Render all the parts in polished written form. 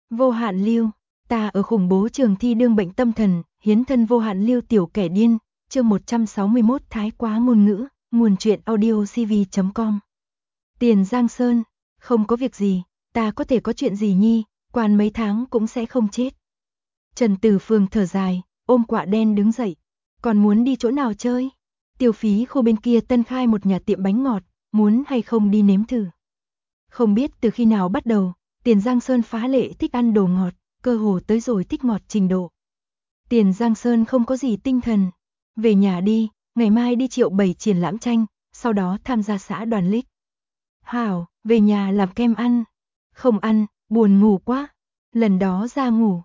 Vô hạn lưu, ta ở khủng bố trường thi đương bệnh tâm thần, hiến thân vô hạn lưu tiểu kẻ điên, chương 161 thái quá ngôn ngữ, nguồn truyện audiocv.com. Tiền Giang Sơn, không có việc gì, ta có thể có chuyện gì nhi, quan mấy tháng cũng sẽ không chết. Trần Tử Phương thở dài, ôm quạ đen đứng dậy, còn muốn đi chỗ nào chơi? Tiêu Phí khu bên kia tân khai một nhà tiệm bánh ngọt, muốn hay không đi nếm thử. Không biết từ khi nào bắt đầu, Tiền Giang Sơn phá lệ thích ăn đồ ngọt, cơ hồ tới rồi thích ngọt trình độ. Tiền Giang Sơn không có gì tinh thần, về nhà đi, ngày mai đi Triệu Bảy triển lãm tranh, sau đó tham gia xã đoàn lích. Hảo, về nhà làm kem ăn. Không ăn, buồn ngủ quá. Lần đó ra ngủ,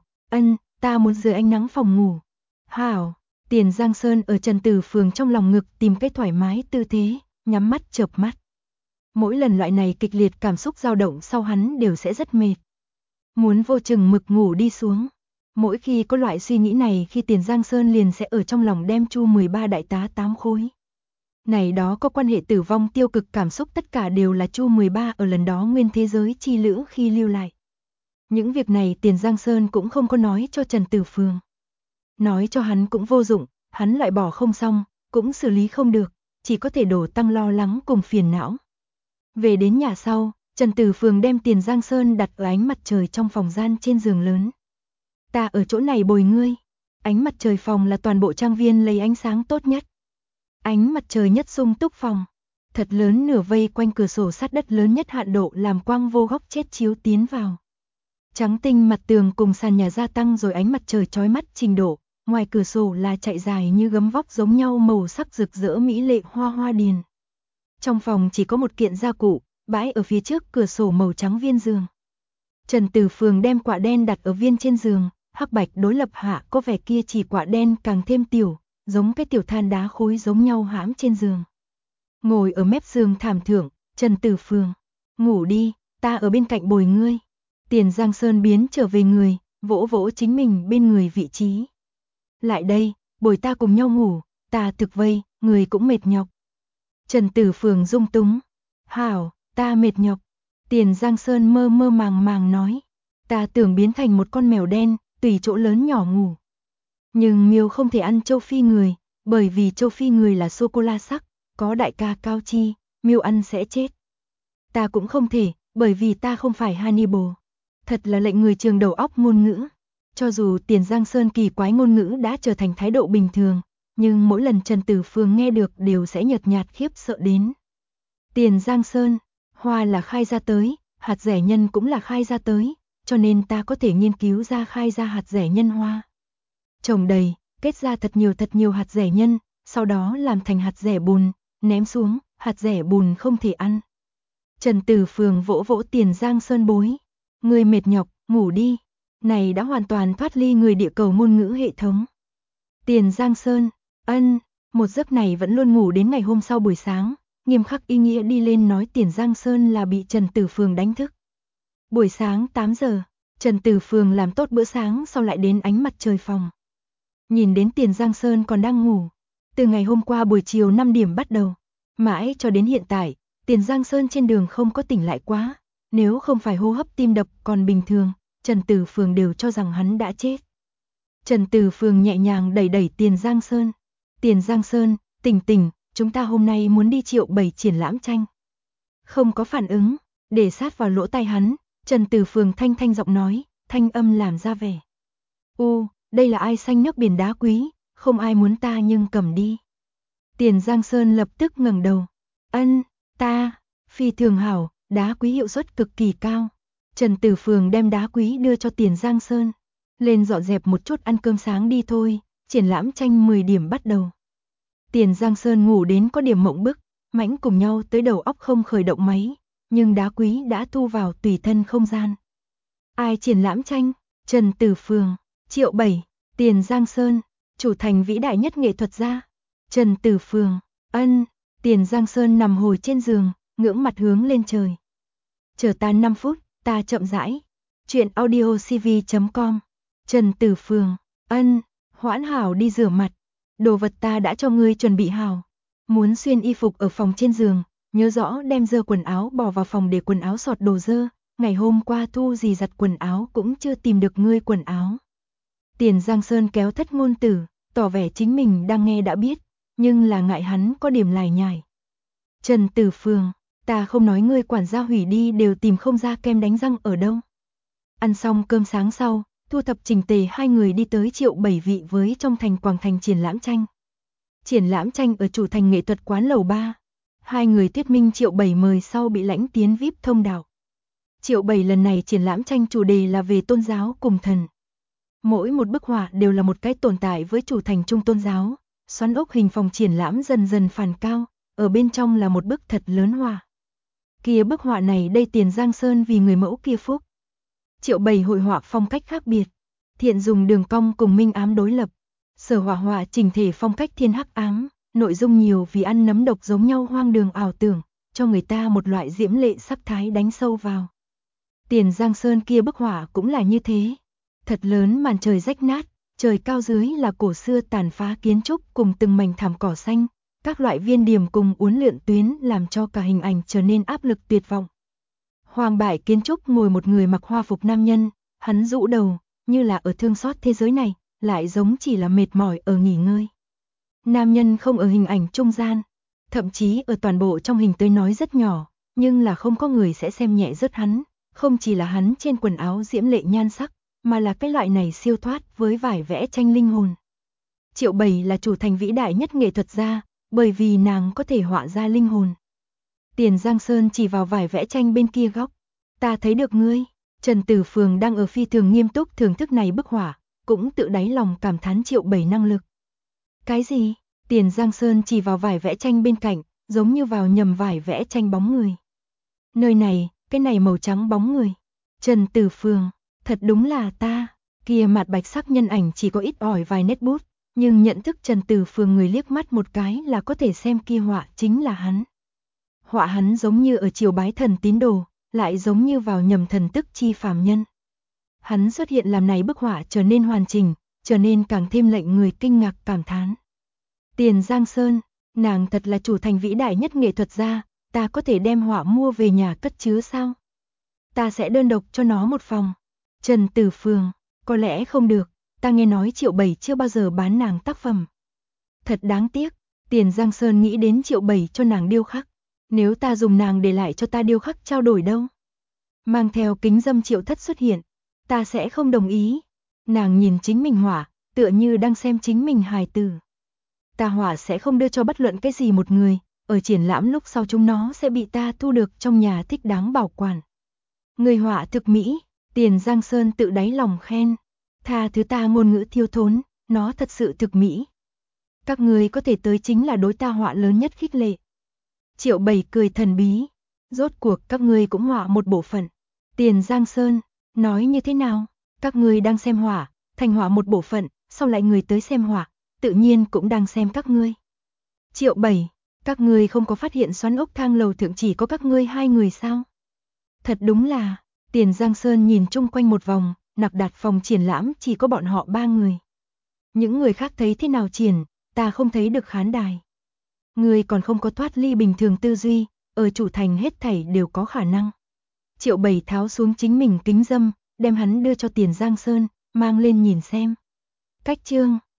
ta muốn dưới ánh nắng phòng ngủ. Hảo, Tiền Giang Sơn ở Trần Tử Phường trong lòng ngực tìm cái thoải mái tư thế, nhắm mắt chợp mắt. Mỗi lần loại này kịch liệt cảm xúc dao động sau hắn đều sẽ rất mệt. Muốn vô chừng mực ngủ đi xuống. Mỗi khi có loại suy nghĩ này khi Tiền Giang Sơn liền sẽ ở trong lòng đem Chu 13 đại tá 8 khối. Này đó có quan hệ tử vong tiêu cực cảm xúc tất cả đều là Chu 13 ở lần đó nguyên thế giới chi lữ khi lưu lại. Những việc này Tiền Giang Sơn cũng không có nói cho Trần Tử Phương. Nói cho hắn cũng vô dụng, hắn loại bỏ không xong, cũng xử lý không được, chỉ có thể đổ tăng lo lắng cùng phiền não. Về đến nhà sau, Trần Tử Phương đem Tiền Giang Sơn đặt ở ánh mặt trời trong phòng gian trên giường lớn. Ta ở chỗ này bồi ngươi. Ánh mặt trời phòng là toàn bộ trang viên lấy ánh sáng tốt nhất. Ánh mặt trời nhất sung túc phòng. Thật lớn nửa vây quanh cửa sổ sát đất lớn nhất hạn độ làm quang vô góc chết chiếu tiến vào. Trắng tinh mặt tường cùng sàn nhà gia tăng rồi ánh mặt trời chói mắt trình độ. Ngoài cửa sổ là chạy dài như gấm vóc giống nhau màu sắc rực rỡ mỹ lệ hoa hoa điền. Trong phòng chỉ có một kiện gia cụ, bãi ở phía trước cửa sổ màu trắng viên giường. Trần Tử Phương đem quạ đen đặt ở viên trên giường, hắc bạch đối lập hạ có vẻ kia chỉ quạ đen càng thêm tiểu, giống cái tiểu than đá khối giống nhau hãm trên giường. Ngồi ở mép giường thảm thượng, Trần Tử Phương, ngủ đi, ta ở bên cạnh bồi ngươi. Tiền Giang Sơn biến trở về người, vỗ vỗ chính mình bên người vị trí. Lại đây, bồi ta cùng nhau ngủ, ta thực vây, người cũng mệt nhọc. Trần Tử Phương dung túng, hảo, ta mệt nhọc. Tiền Giang Sơn mơ mơ màng màng nói, ta tưởng biến thành một con mèo đen, tùy chỗ lớn nhỏ ngủ. Nhưng miêu không thể ăn châu Phi người, bởi vì châu Phi người là sô-cô-la sắc, có đại ca cao chi, miêu ăn sẽ chết. Ta cũng không thể, bởi vì ta không phải Hannibal. Thật là lệnh người trường đầu óc ngôn ngữ. Cho dù Tiền Giang Sơn kỳ quái ngôn ngữ đã trở thành thái độ bình thường, nhưng mỗi lần Trần Tử Phương nghe được đều sẽ nhợt nhạt khiếp sợ đến. Tiền Giang Sơn, hoa là khai ra tới, hạt rẻ nhân cũng là khai ra tới, cho nên ta có thể nghiên cứu ra khai ra hạt rẻ nhân hoa. Trồng đầy, kết ra thật nhiều hạt rẻ nhân, sau đó làm thành hạt rẻ bùn, ném xuống, hạt rẻ bùn không thể ăn. Trần Tử Phương vỗ vỗ Tiền Giang Sơn bối, người mệt nhọc, ngủ đi, này đã hoàn toàn thoát ly người địa cầu ngôn ngữ hệ thống. Tiền Giang Sơn, một giấc này vẫn luôn ngủ đến ngày hôm sau buổi sáng, nghiêm khắc ý nghĩa đi lên nói Tiền Giang Sơn là bị Trần Tử Phương đánh thức. Buổi sáng 8 giờ, Trần Tử Phương làm tốt bữa sáng sau lại đến ánh mặt trời phòng. Nhìn đến Tiền Giang Sơn còn đang ngủ, từ ngày hôm qua buổi chiều 5 điểm bắt đầu, mãi cho đến hiện tại, Tiền Giang Sơn trên đường không có tỉnh lại quá, nếu không phải hô hấp tim đập còn bình thường, Trần Tử Phương đều cho rằng hắn đã chết. Trần Tử Phương nhẹ nhàng đẩy đẩy Tiền Giang Sơn. Tiền Giang Sơn, tỉnh, chúng ta hôm nay muốn đi Triệu Bảy triển lãm tranh. Không có phản ứng, để sát vào lỗ tai hắn, Trần Tử Phương thanh thanh giọng nói, thanh âm làm ra vẻ. Đây là ai xanh nước biển đá quý, không ai muốn ta nhưng cầm đi. Tiền Giang Sơn lập tức ngẩng đầu. Ta, phi thường hảo, đá quý hiệu suất cực kỳ cao. Trần Tử Phương đem đá quý đưa cho Tiền Giang Sơn. Lên dọn dẹp một chút ăn cơm sáng đi thôi, triển lãm tranh 10 điểm bắt đầu. Tiền Giang Sơn ngủ đến có điểm mộng bức, mãnh cùng nhau tới đầu óc không khởi động máy, nhưng đá quý đã thu vào tùy thân không gian. Ai triển lãm tranh? Trần Tử Phương, Triệu Bảy, Tiền Giang Sơn, chủ thành vĩ đại nhất nghệ thuật gia. Trần Tử Phương, Tiền Giang Sơn nằm hồi trên giường, ngưỡng mặt hướng lên trời. Chờ ta 5 phút, ta chậm rãi. Chuyện audiocv.com. Trần Tử Phương, hoãn hảo đi rửa mặt. Đồ vật ta đã cho ngươi chuẩn bị hảo. Muốn xuyên y phục ở phòng trên giường, nhớ rõ đem dơ quần áo bỏ vào phòng để quần áo sọt đồ dơ, ngày hôm qua thu gì giặt quần áo cũng chưa tìm được ngươi quần áo. Tiền Giang Sơn kéo Thất Ngôn Tử, tỏ vẻ chính mình đang nghe đã biết, nhưng là ngại hắn có điểm lải nhải. Trần Tử Phường, ta không nói ngươi quản gia hủy đi đều tìm không ra kem đánh răng ở đâu. Ăn xong cơm sáng sau, thu thập chỉnh tề hai người đi tới Triệu Bảy vị với trong thành Quảng Thành triển lãm tranh. Triển lãm tranh ở chủ thành nghệ thuật quán lầu 3. Hai người thuyết minh Triệu Bảy mời sau bị lãnh tiến VIP thông đạo. Triệu Bảy lần này triển lãm tranh chủ đề là về tôn giáo cùng thần. Mỗi một bức họa đều là một cái tồn tại với chủ thành trung tôn giáo, xoắn ốc hình phòng triển lãm dần dần phản cao, ở bên trong là một bức thật lớn họa. Kia bức họa này đây Tiền Giang Sơn vì người mẫu kia phúc. Triệu Bảy hội họa phong cách khác biệt, thiện dùng đường cong cùng minh ám đối lập. Sở Hỏa họa chỉnh thể phong cách thiên hắc ám, nội dung nhiều vì ăn nấm độc giống nhau hoang đường ảo tưởng, cho người ta một loại diễm lệ sắc thái đánh sâu vào. Tiền Giang Sơn kia bức họa cũng là như thế. Thật lớn màn trời rách nát, trời cao dưới là cổ xưa tàn phá kiến trúc cùng từng mảnh thảm cỏ xanh, các loại viên điểm cùng uốn lượn tuyến làm cho cả hình ảnh trở nên áp lực tuyệt vọng. Hoàng bại kiến trúc ngồi một người mặc hoa phục nam nhân, hắn rũ đầu, như là ở thương xót thế giới này, lại giống chỉ là mệt mỏi ở nghỉ ngơi. Nam nhân không ở hình ảnh trung gian, thậm chí ở toàn bộ trong hình tới nói rất nhỏ, nhưng là không có người sẽ xem nhẹ rớt hắn, không chỉ là hắn trên quần áo diễm lệ nhan sắc, mà là cái loại này siêu thoát với vải vẽ tranh linh hồn. Triệu Bảy là chủ thành vĩ đại nhất nghệ thuật gia, bởi vì nàng có thể họa ra linh hồn. Tiền Giang Sơn chỉ vào vải vẽ tranh bên kia góc. Ta thấy được ngươi. Trần Tử Phường đang ở phi thường nghiêm túc thưởng thức này bức họa, cũng tự đáy lòng cảm thán Triệu Bảy năng lực. Cái gì? Tiền Giang Sơn chỉ vào vải vẽ tranh bên cạnh, giống như vào nhầm vải vẽ tranh bóng người. Nơi này, cái này màu trắng bóng người. Trần Tử Phường, thật đúng là ta. Kia mặt bạch sắc nhân ảnh chỉ có ít ỏi vài nét bút, nhưng nhận thức Trần Tử Phường người liếc mắt một cái là có thể xem kia họa chính là hắn. Họa hắn giống như ở triều bái thần tín đồ, lại giống như vào nhầm thần tức chi phàm nhân. Hắn xuất hiện làm này bức họa trở nên hoàn chỉnh, trở nên càng thêm lệnh người kinh ngạc cảm thán. Tiền Giang Sơn, nàng thật là chủ thành vĩ đại nhất nghệ thuật gia, ta có thể đem họa mua về nhà cất chứa sao? Ta sẽ đơn độc cho nó một phòng. Trần Tử Phường, có lẽ không được, ta nghe nói Triệu Bảy chưa bao giờ bán nàng tác phẩm. Thật đáng tiếc, Tiền Giang Sơn nghĩ đến Triệu Bảy cho nàng điêu khắc. Nếu ta dùng nàng để lại cho ta điêu khắc trao đổi đâu? Mang theo kính dâm Triệu Thất xuất hiện, ta sẽ không đồng ý. Nàng nhìn chính mình họa, tựa như đang xem chính mình hài tử. Ta họa sẽ không đưa cho bất luận cái gì một người, ở triển lãm lúc sau chúng nó sẽ bị ta thu được trong nhà thích đáng bảo quản. Người họa thực mỹ, Tiền Giang Sơn tự đáy lòng khen. Tha thứ ta ngôn ngữ thiếu thốn, nó thật sự thực mỹ. Các người có thể tới chính là đối ta họa lớn nhất khích lệ. Triệu Bảy cười thần bí. Rốt cuộc các ngươi cũng họa một bộ phận. Tiền Giang Sơn, nói như thế nào? Các ngươi đang xem họa, thành họa một bộ phận, sau lại người tới xem họa, tự nhiên cũng đang xem các ngươi. Triệu Bảy, các ngươi không có phát hiện xoắn ốc thang lầu thượng chỉ có các ngươi hai người sao? Thật đúng là, Tiền Giang Sơn nhìn chung quanh một vòng, nặc đạt phòng triển lãm chỉ có bọn họ ba người. Những người khác thấy thế nào triển, ta không thấy được khán đài. Người còn không có thoát ly bình thường tư duy, ở chủ thành hết thảy đều có khả năng. Triệu Bảy tháo xuống chính mình kính dâm, đem hắn đưa cho Tiền Giang Sơn, mang lên nhìn xem. Cách chương